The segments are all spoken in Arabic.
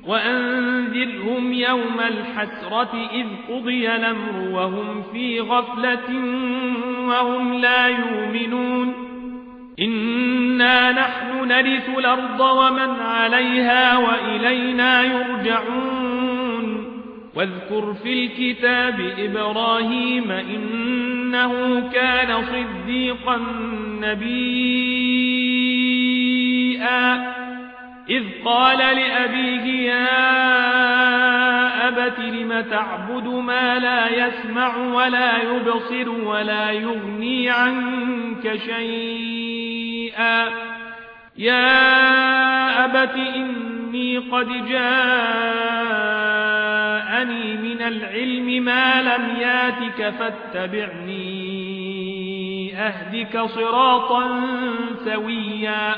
وأنذرهم يوم الحسرة إذ قضي الأمر وهم في غفلة وهم لا يؤمنون إنا نحن نرث الأرض ومن عليها وإلينا يرجعون واذكر في الكتاب إبراهيم إنه كان صديقا نبيا إذ قال لأبيه يا أبت لم تعبد ما لا يسمع ولا يبصر ولا يغني عنك شيئا يا أبت إني قد جاءني من العلم ما لم ياتك فاتبعني أهدك صراطا سويا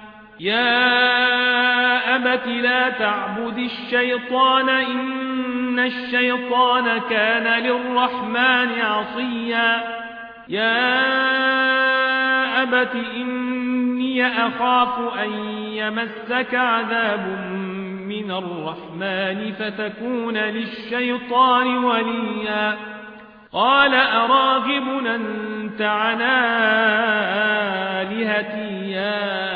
يا أبت لا تعبد الشيطان إن الشيطان كان للرحمن عصيا يا أبت إني أخاف أن يمسك عذاب من الرحمن فتكون للشيطان وليا قال أراغب أنت عن آلهتي يا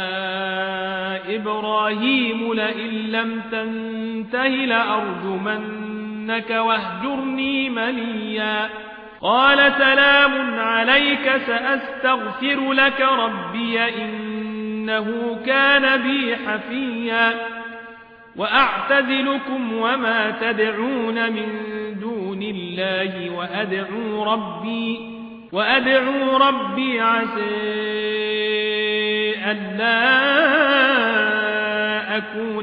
إبراهيم لئن لم تنته لأرجمنك واهجرني مليا قال سلام عليك سأستغفر لك ربي إنه كان بي حفيا وأعتزلكم وما تدعون من دون الله وأدعو ربي عسى ألا أكون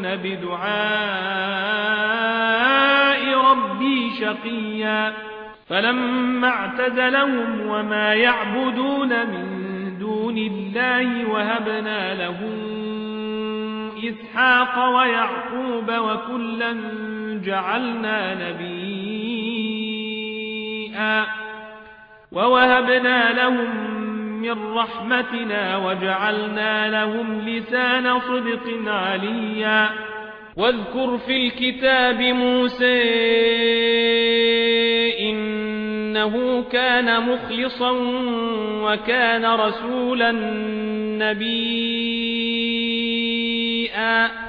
بدعاء ربي شقيا فلما اعتزلهم وما يعبدون من دون الله وهبنا له إسحاق ويعقوب وكلا جعلنا نبيا ووهبنا لهم من رحمتنا وجعلنا لهم لسان صدق عليا واذكر في الكتاب موسى إنه كان مخلصا وكان رسولا نبيا